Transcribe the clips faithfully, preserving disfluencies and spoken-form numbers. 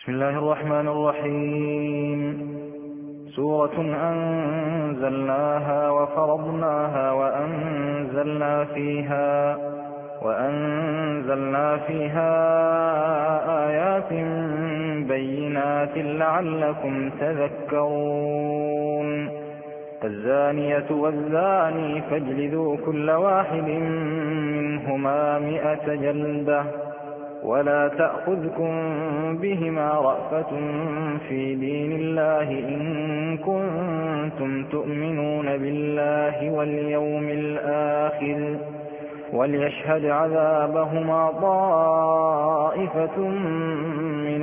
بسم الله الرحمن الرحيم. سورة أنزلناها وفرضناها وأنزلنا فيها وأنزلنا فيها آيات بينات لعلكم تذكرون. الزانية والزاني فاجلدوا كل واحد منهما مئة جلدة ولا تأخذكم بهما رأفة في دين الله إن كنتم تؤمنون بالله واليوم الآخر وليشهد عذابهما طائفة من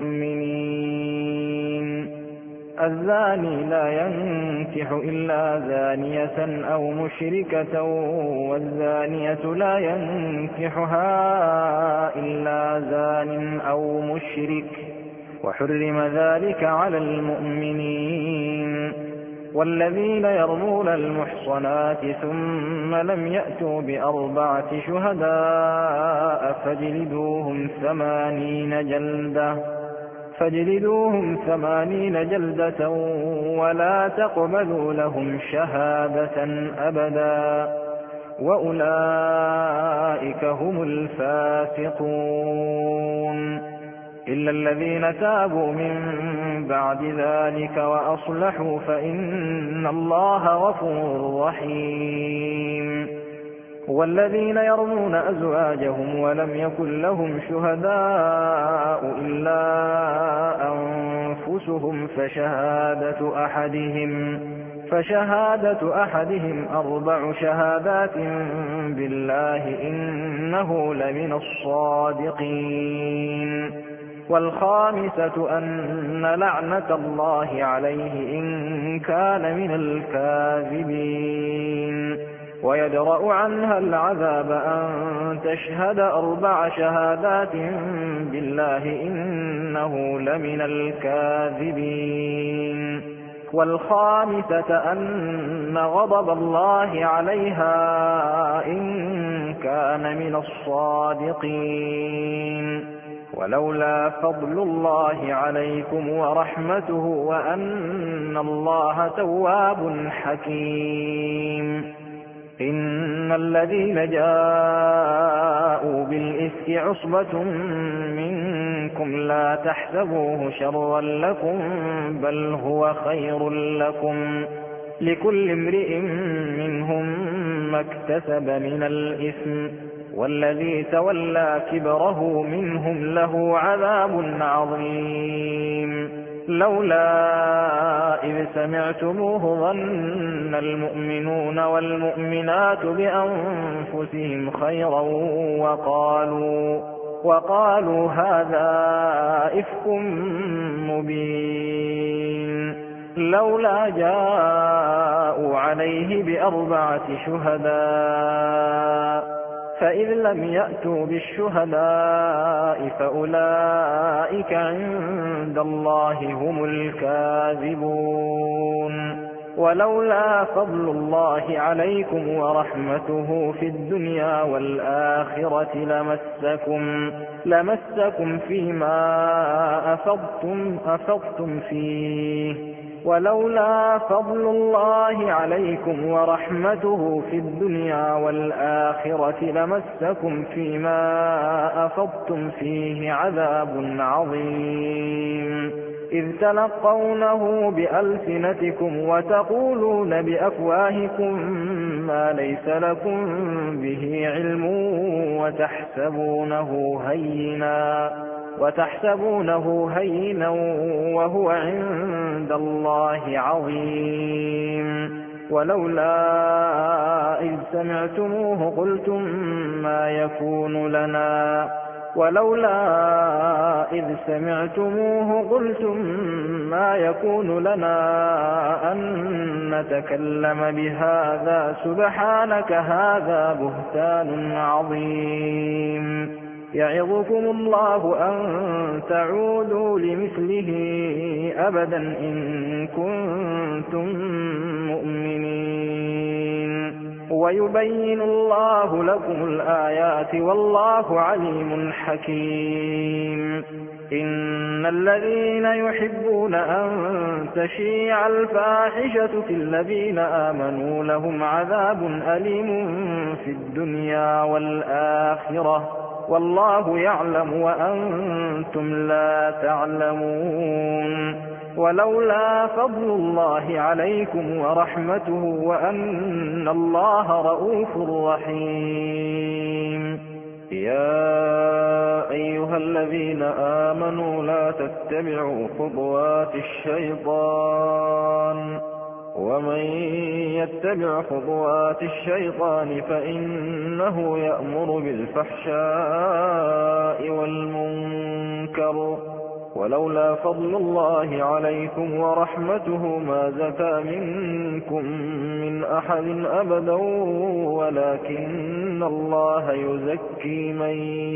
المؤمنين. الزاني لا ينكح إلا زانية أو مشركة والزانية لا ينكحها إلا زان أو مشرك وحرم ذلك على المؤمنين. والذين يرمون المحصنات ثم لم يأتوا بأربعة شهداء فاجلدوهم ثمانين جلدة فاجلدوهم ثمانين جلدة ولا تقبلوا لهم شهادة أبدا وأولئك هم الفاسقون. إلا الذين تابوا من بعد ذلك وأصلحوا فإن الله غفور رحيم. والذين يرمون أزواجهم ولم يكن لهم شهداء إلا أنفسهم فشهادة أحدهم فشهادة أحدهم أربع شهادات بالله إنه لمن الصادقين. والخامسة أن لعنة الله عليه إن كان من الكاذبين. ويدرأ عنها العذاب أن تشهد أربع شهادات بالله إنه لمن الكاذبين. والخامسة أن غضب الله عليها إن كان من الصادقين. ولولا فضل الله عليكم ورحمته وأن الله تواب حكيم. إن الذين جاءوا بالإفك عصبة منكم لا تحسبوه شرا لكم بل هو خير لكم لكل امرئ منهم ما اكتسب من الإثم والذي تولى كبره منهم له عذاب عظيم. لولا إذ سمعتموه ظن المؤمنون والمؤمنات بأنفسهم خيرا وقالوا, وقالوا هذا إفك مبين. لولا جاءوا عليه بأربعة شهداء فإذ لم يأتوا بالشهداء فأولئك عند الله هم الكاذبون. ولولا فضل الله عليكم ورحمته في الدنيا والآخرة لمسكم, لمسكم فيما أفضتم, أفضتم فيه ولولا فضل الله عليكم ورحمته في الدنيا والآخرة لمسكم فيما أفضتم فيه عذاب عظيم. إذ تلقونه بألسنتكم وتقولون بأفواهكم ما ليس لكم به علم وتحسبونه هينا وتحسبونه هينا وهو عند الله عظيم. ولولا إذ سمعتموه قلتم ما يكون لنا ولولا إذ سمعتموه قلتم ما يكون لنا أن نتكلم بهذا سبحانك هذا بهتان عظيم. يعظكم الله أن تعودوا لمثله أبدا إن كنتم مؤمنين. ويبين الله لكم الآيات والله عليم حكيم. إن الذين يحبون أن تشيع الفاحشة في الذين آمنوا لهم عذاب أليم في الدنيا والآخرة والله يعلم وأنتم لا تعلمون ولولا فضل الله عليكم ورحمته وأن الله رؤوف رحيم. يا أيها الذين آمنوا لا تتبعوا خطوات الشيطان ومن يتبع خطوات الشيطان فإنه يأمر بالفحشاء والمنكر ولولا فضل الله عليكم ورحمته ما زكى منكم من أحد أبدا ولكن الله يزكي من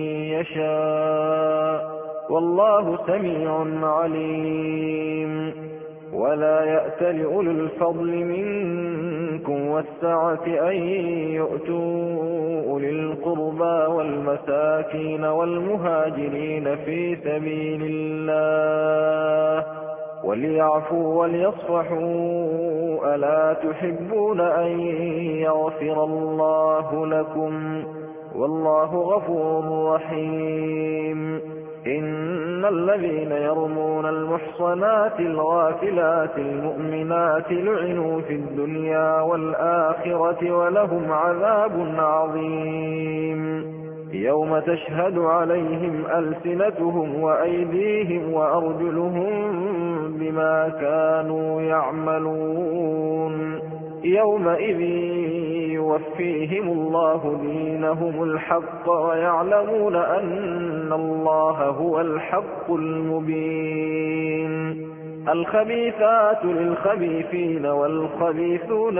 يشاء والله سميع عليم. ولا يأتل أولو الفضل منكم والسعة أن يؤتوا أولي القربى والمساكين والمهاجرين في سبيل الله وليعفوا وليصفحوا ألا تحبون أن يغفر الله لكم والله غفور رحيم. إن الذين يرمون المحصنات الغافلات المؤمنات لعنوا في الدنيا والآخرة ولهم عذاب عظيم يوم تشهد عليهم ألسنتهم وأيديهم وأرجلهم بما كانوا يعملون يومئذ يوفيهم الله دينهم الحق ويعلمون أن الله هو الحق المبين. الخبيثات للخبيثين والخبيثون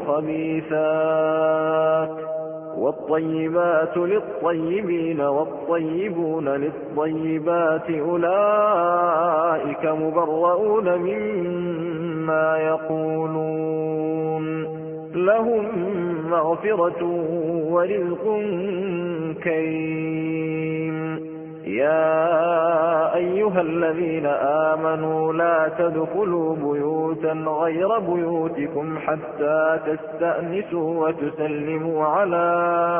للخبيثات والطيبات للطيبين والطيبون للطيبات أولئك مبرؤون مما يقولون لهم مغفرة ورزق كريم. يا أيها الذين آمنوا لا تدخلوا بيوتا غير بيوتكم حتى تستأنسوا وتسلموا على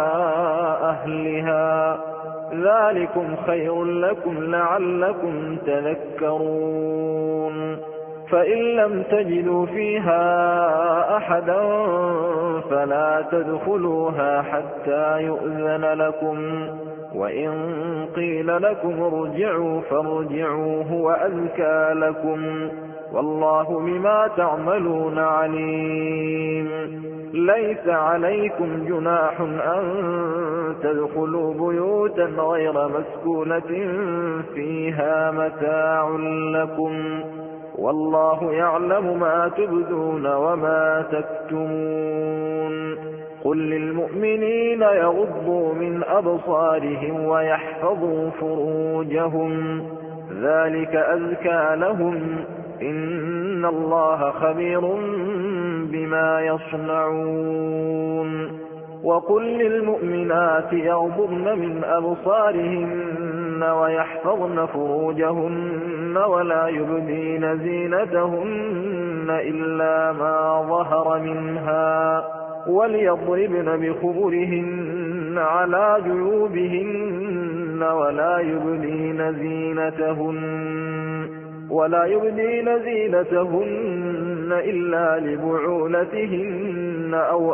أهلها ذلكم خير لكم لعلكم تذكرون. فإن لم تجدوا فيها أحدا فلا تدخلوها حتى يؤذن لكم وإن قيل لكم ارجعوا فارجعوا هو أزكى لكم والله بما تعملون عليم. ليس عليكم جناح أن تدخلوا بيوتا غير مسكونة فيها متاع لكم والله يعلم ما تبدون وما تكتمون. قل للمؤمنين يغضوا من أبصارهم ويحفظوا فروجهم ذلك أزكى لهم إن الله خبير بما يصنعون. وقل للمؤمنات يغضضن من أبصارهن ويحفظن فروجهن ولا يبدين زينتهن إلا ما ظهر منها وليضربن بخمرهن على جيوبهن ولا يبدين زينتهن ولا يبدين زينتهن إلا لبعولتهن أو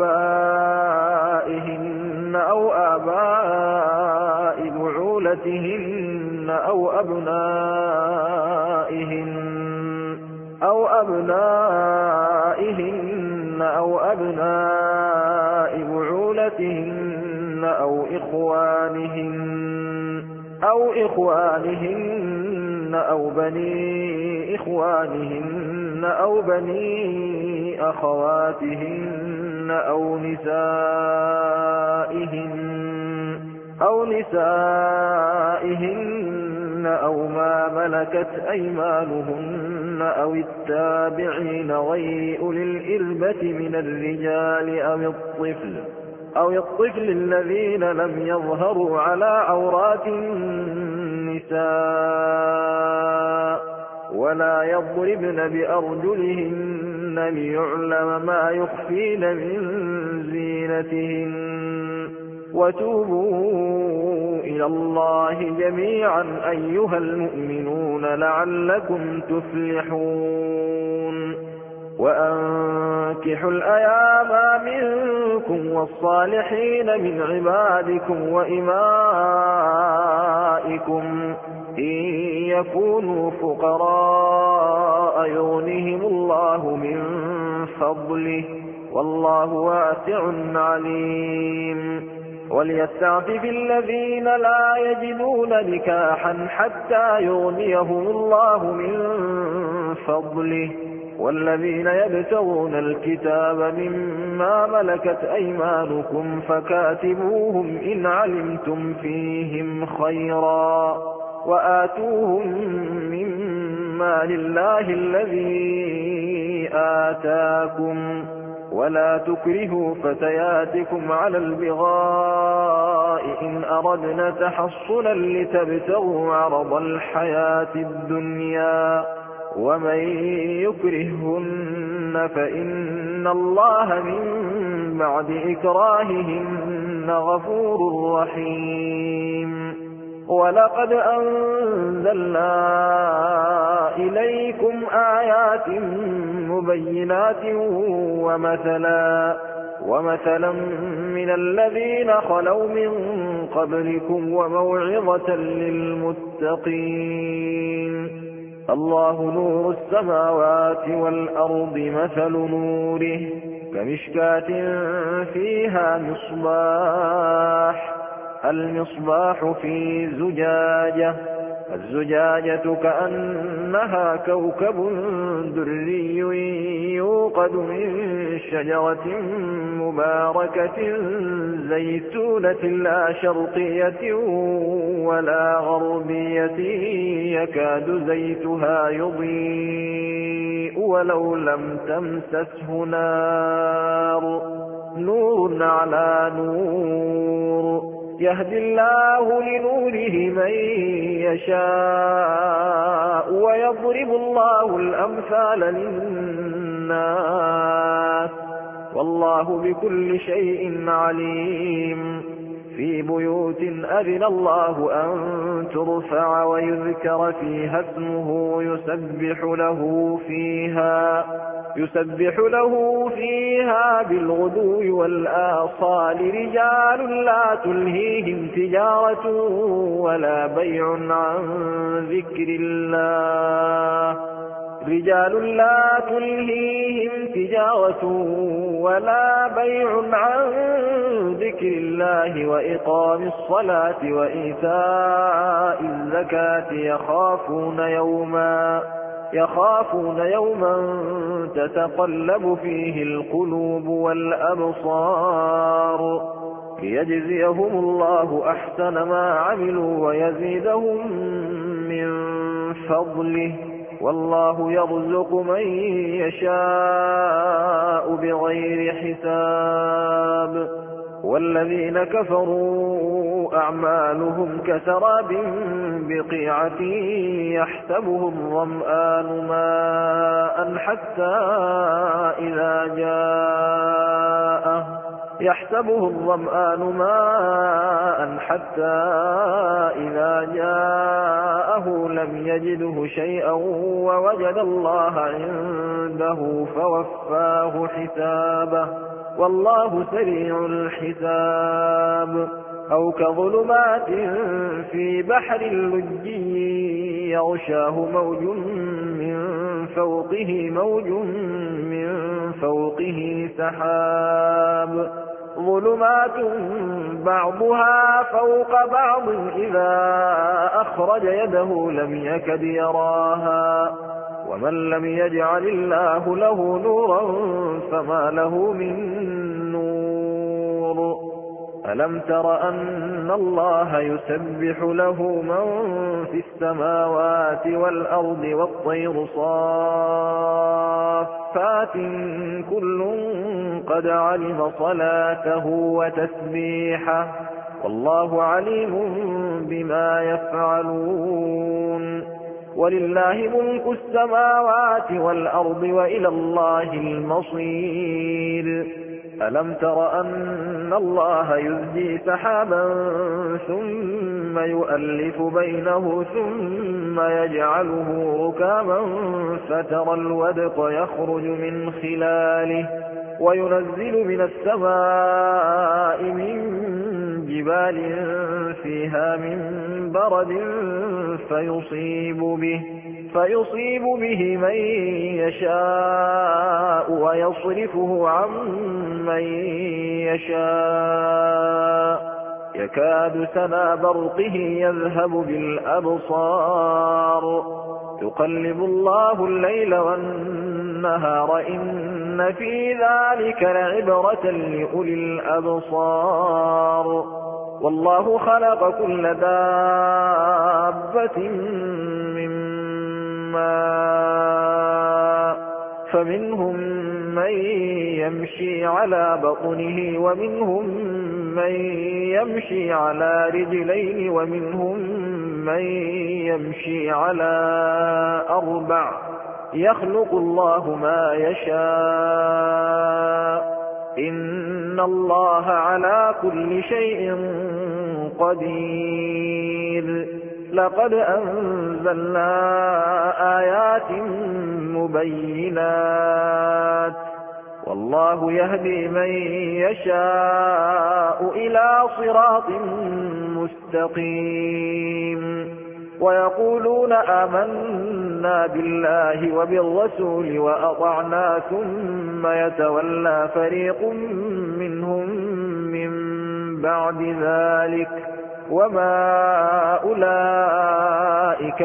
آبائهن أو آباء بعولتهن أو أبنائهن أو أبنائهن أو أبناء بعولتهن أو إخوانهن أو إخوانهن أو بني إخوانهن أو بني أخواتهن أو نسائهن أو نسائهن أو ما ملكت أيمانهن أو التابعين غير أولي الإربة من الرجال أو الطفل أو الطفل الذين لم يظهروا على عورات النساء ولا يضربن بأرجلهن ليعلم ما يخفين من زينتهن. ذلك أدنى أن يعرفن ألا تعولوا فلا يؤذين لهن ولا يبدين زينتهن إلا ما ظهر منها وليضربن بخمرهن على جيوبهن ولا يبدين زينتهن إلا لبعولتهن أو آبائهن أو أبنائهن أو إخوانهن أو بني إخوانهن أو بني أخواتهن أو نسائهن أو ما ملكت أيمانهن أو التابعين غير أولي الإربة من الرجال أو الطفل أو الطفل الذين لم يظهروا على عورات النساء ولا يضربن بأرجلهن ليعلم ما يخفين من زينتهن وتوبوا إلى الله جميعا أيها المؤمنون لعلكم تفلحون وأنكحوا الأيام منكم والصالحين من عبادكم وإمائكم إن يكونوا فقراء يغنهم الله من فضله والله واسع عليم وليستعفف الذين لا يجدون نكاحا حتى يغنيهم الله من فضله والذين يبتغون الكتاب مما ملكت أيمانكم فكاتبوهم إن علمتم فيهم خيرا وآتوهم مما لله الذي آتاكم ولا تكرهوا فتياتكم على البغاء إن أردنا تحصنا لتبتغوا عرض الحياة الدنيا ومن يكرههن فإن الله من بعد إكراههن غفور رحيم ولقد أنزلنا إليكم آيات مبينات ومثلا ومثلا من الذين خلوا من قبلكم وموعظة للمتقين الله نور السماوات والأرض مثل نوره كمشكاة فيها مصباح المصباح في زجاجة الزجاجة كأنها كوكب دري يوقد من شجرة مباركة زيتونة لا شرقية ولا غربية يكاد زيتها يضيء ولو لم تمسسه نار نور على نور يهدي الله لنوره من يشاء ويضرب الله الأمثال للناس والله بكل شيء عليم في بيوت أذن الله أن ترفع ويذكر فيها اسمه يسبح له فيها يسبح له فيها بالغدو والآصال رجال لا تلهيهم تجارة ولا بيع عن ذكر الله رجال لا تلهيهم تجارة ولا بيع عن ذكر الله وإقام الصلاة وإيتاء الزكاة يخافون يوما يخافون يوما تتقلب فيه القلوب والأبصار ليجزيهم الله أحسن ما عملوا ويزيدهم من فضله والله يرزق من يشاء بغير حساب والذين كفروا أعمالهم كسراب بقيعة يحسبه الظمآن ماء حتى إذا جاءه يحسبه الظمآن ماء حتى إذا جاءه لم يجده شيئا ووجد الله عنده فوفاه حسابه والله سريع الحساب أو كظلمات في بحر لجي يغشاه موج من فوقه موج من فوقه سحاب ظلمات بعضها فوق بعض إذا أخرج يده لم يكد يراها ومن لم يجعل الله له نورا فما له من نور ألم تر أن الله يسبح له من في السماوات والأرض والطير صافات كل قد علم صلاته وتسبيحه والله عليم بما يفعلون ولله ملك السماوات والأرض وإلى الله المصير. ألم تر أن الله يزجي سحابا ثم يؤلف بينه ثم يجعله ركاما فترى الودق يخرج من خلاله وينزل من السماء من جبال فيها من برد فيصيب به فيصيب به من يشاء ويصرفه عن من يشاء يكاد سنا برقه يذهب بالأبصار يقلب الله الليل والنهار إن في ذلك لعبرة لأولي الأبصار. والله خلق كل دابة من ماء فمنهم من يمشي على بطنه ومنهم من يمشي على رجلين ومنهم من يمشي على أربع يخلق الله ما يشاء إن الله على كل شيء قدير. لقد أنزلنا آيات مبينات والله يهدي من يشاء إلى صراط مستقيم. ويقولون آمنا بالله وبالرسول وأطعنا ثم يتولى فريق منهم من بعد ذلك وما أولئك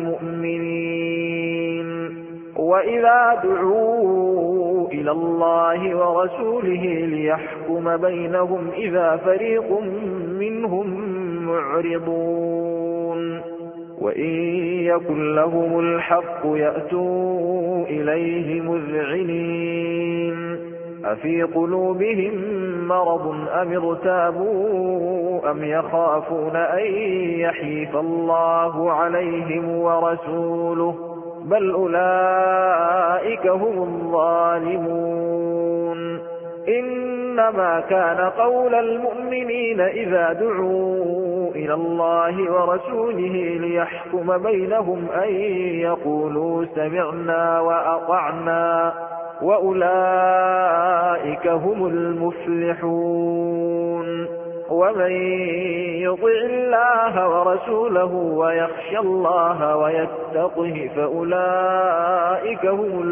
بالمؤمنين. وإذا دعوا إلى الله ورسوله ليحكم بينهم إذا فريق منهم معرضون. وإن يكن لهم الحق يأتوا إليه مذعنين. أفي قلوبهم مرض أم ارتابوا أم يخافون أن يحيف الله عليهم ورسوله بل أولئك هم الظالمون. إنما كان قول المؤمنين إذا دعوا إلى الله ورسوله ليحكم بينهم أن يقولوا سمعنا وأطعنا وأولئك هم المفلحون. ومن يطع الله ورسوله ويخشى الله ويتقه فأولئك هم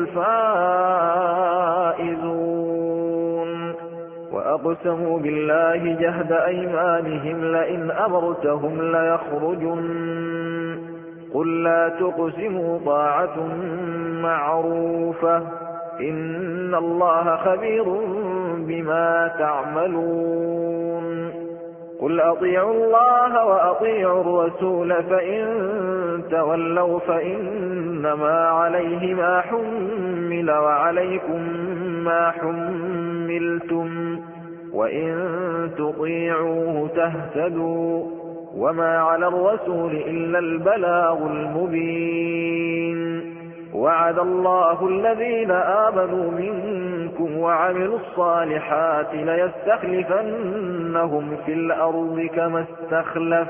الفائزون. وأقسموا بالله جهد أيمانهم لئن أمرتهم ليخرجن قل لا تقسموا طاعة معروفة إن الله خبير بما تعملون. قل أطيعوا الله وأطيعوا الرسول فإن تولوا فإنما عليه ما حمل وعليكم ما حملتم وإن تطيعوه تهتدوا وما على الرسول إلا البلاغ المبين. وعد الله الذين آمنوا منكم وعملوا الصالحات ليستخلفنهم في الأرض كما استخلف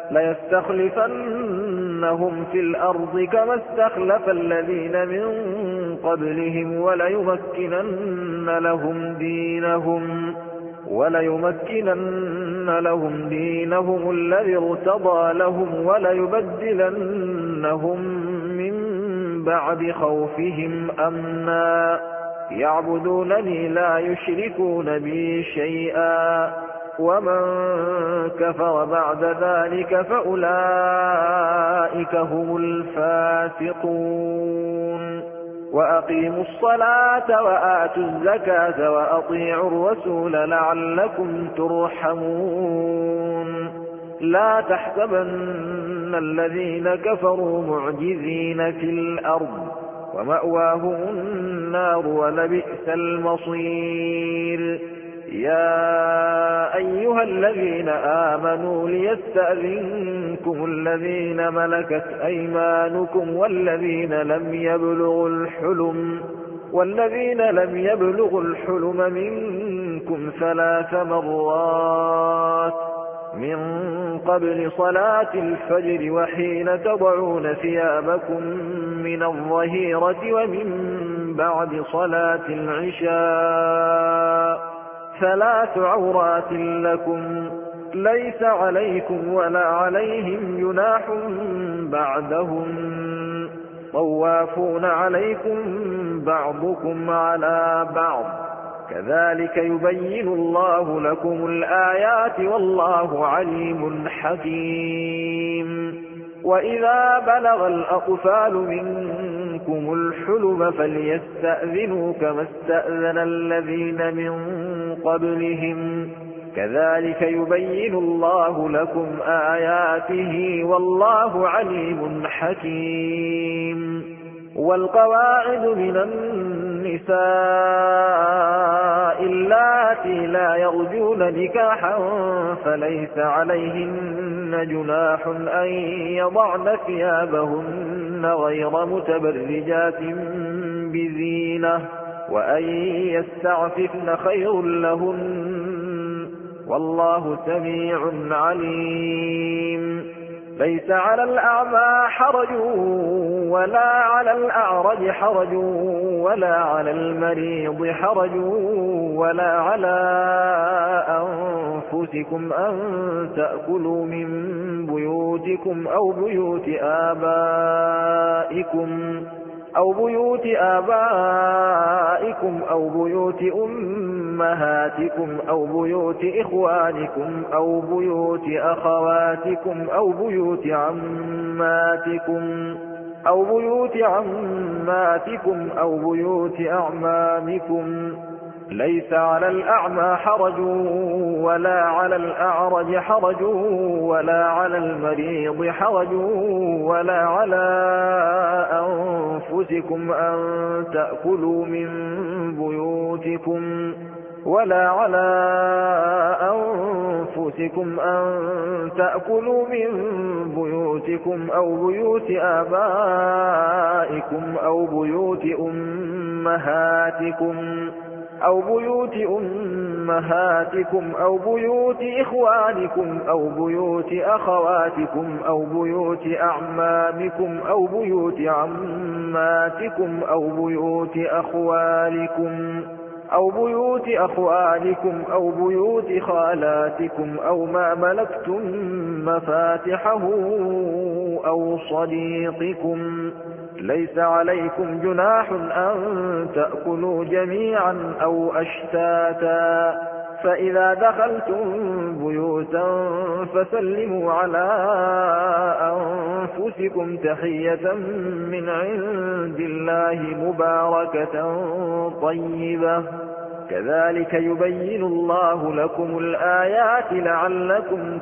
ليستخلفنهم في الأرض كما استخلف الذين من قبلهم وليمكنن لهم دينهم وليمكنن لهم دينهم الذي ارتضى لهم وليبدلنهم من بعد خوفهم أمنا يعبدونني لا يشركون بي شيئا ومن كفر بعد ذلك فأولئك هم الفاسقون. وأقيموا الصلاة وآتوا الزكاة وأطيعوا الرسول لعلكم ترحمون. لا تحسبن الذين كفروا معجزين في الأرض ومأواهم النار ولبئس المصير. يا أيها الذين آمنوا ليستأذنكم الذين ملكت أيمانكم والذين لم يبلغوا الحلم والذين لم يبلغوا الحلم منكم ثلاث مرات من قبل صلاة الفجر وحين تضعون ثيابكم من الظهيرة ومن بعد صلاة العشاء ثلاث عورات لكم ليس عليكم ولا عليهم جناح بعدهم طوافون عليكم بعضكم على بعض كذلك يبين الله لكم الآيات والله عليم حكيم وإذا بلغ الأطفال منكم الحلم فليستأذنوا كما استأذن الذين من قبلهم كذلك يبين الله لكم آياته والله عليم حكيم والقواعد من النساء اللاتي لا يرجون نكاحا فليس عليهن جناح أن يضعن ثيابهن غير متبرجات بزينة وأن يستعففن خير لهن والله سميع عليم ليس على الأعمى حرج ولا على الأعرج حرج ولا على المريض حرج ولا على أنفسكم أن تأكلوا من بيوتكم أو بيوت آبائكم أو بيوت آبائكم أو بيوت أمهاتكم أو بيوت إخوانكم أو بيوت أخواتكم أو بيوت عماتكم أو بيوت عماتكم أو بيوت أعمامكم ليس على الأعمى حرج ولا على الأعرج حرج ولا على المريض حرج ولا على أنفسكم أن تأكلوا من بيوتكم ولا على أنفسكم أن تأكلوا من بيوتكم أو بيوت آبائكم أو بيوت أمهاتكم أو بيوت أمهاتكم أو بيوت إخوانكم أو بيوت أخواتكم أو بيوت أعمامكم أو بيوت عماتكم أو بيوت أخوالكم أو بيوت أخوالكم أو بيوت خالاتكم أو ما ملكتم مفاتحه أو صديقكم ليس عليكم جناح أن تأكلوا جميعا أو أشتاتا فإذا دخلتم بيوتا فسلموا على أنفسكم تحية من عند الله مباركة طيبة كذلك يبين الله لكم الآيات لعلكم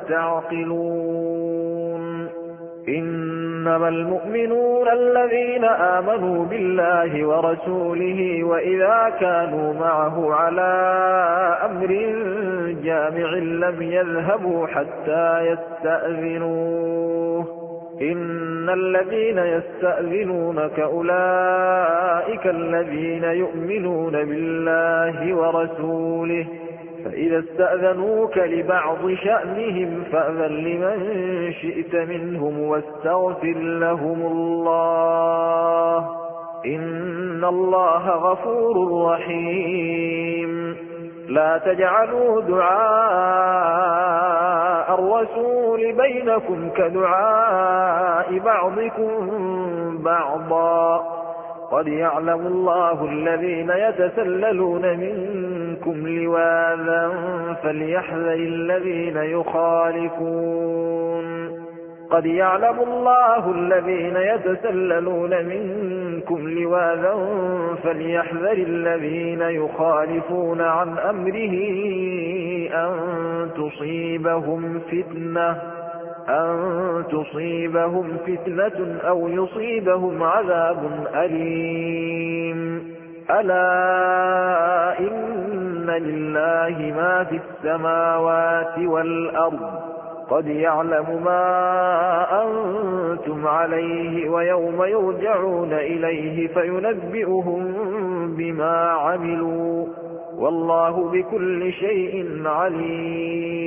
تعقلون إنما المؤمنون الذين آمنوا بالله ورسوله وإذا كانوا معه على أمر جامع لم يذهبوا حتى يستأذنوه إن الذين يستأذنونك أولئك الذين يؤمنون بالله ورسوله فإذا استأذنوك لبعض شأنهم فأذن لمن شئت منهم واستغفر لهم الله إن الله غفور رحيم لا تجعلوا دعاء الرسول بينكم كدعاء بعضكم بعضا قد يعلم الله الذين يتسللون منكم لواذا فليحذر الذين يخالفون قد يعلم الله الذين يتسللون منكم لواذا فليحذر الذين يخالفون عن أمره أن تصيبهم فتنة أن تصيبهم فتنة أو يصيبهم عذاب أليم ألا إن لله ما في السماوات والأرض قد يعلم ما أنتم عليه ويوم يرجعون إليه فينبئهم بما عملوا والله بكل شيء عليم.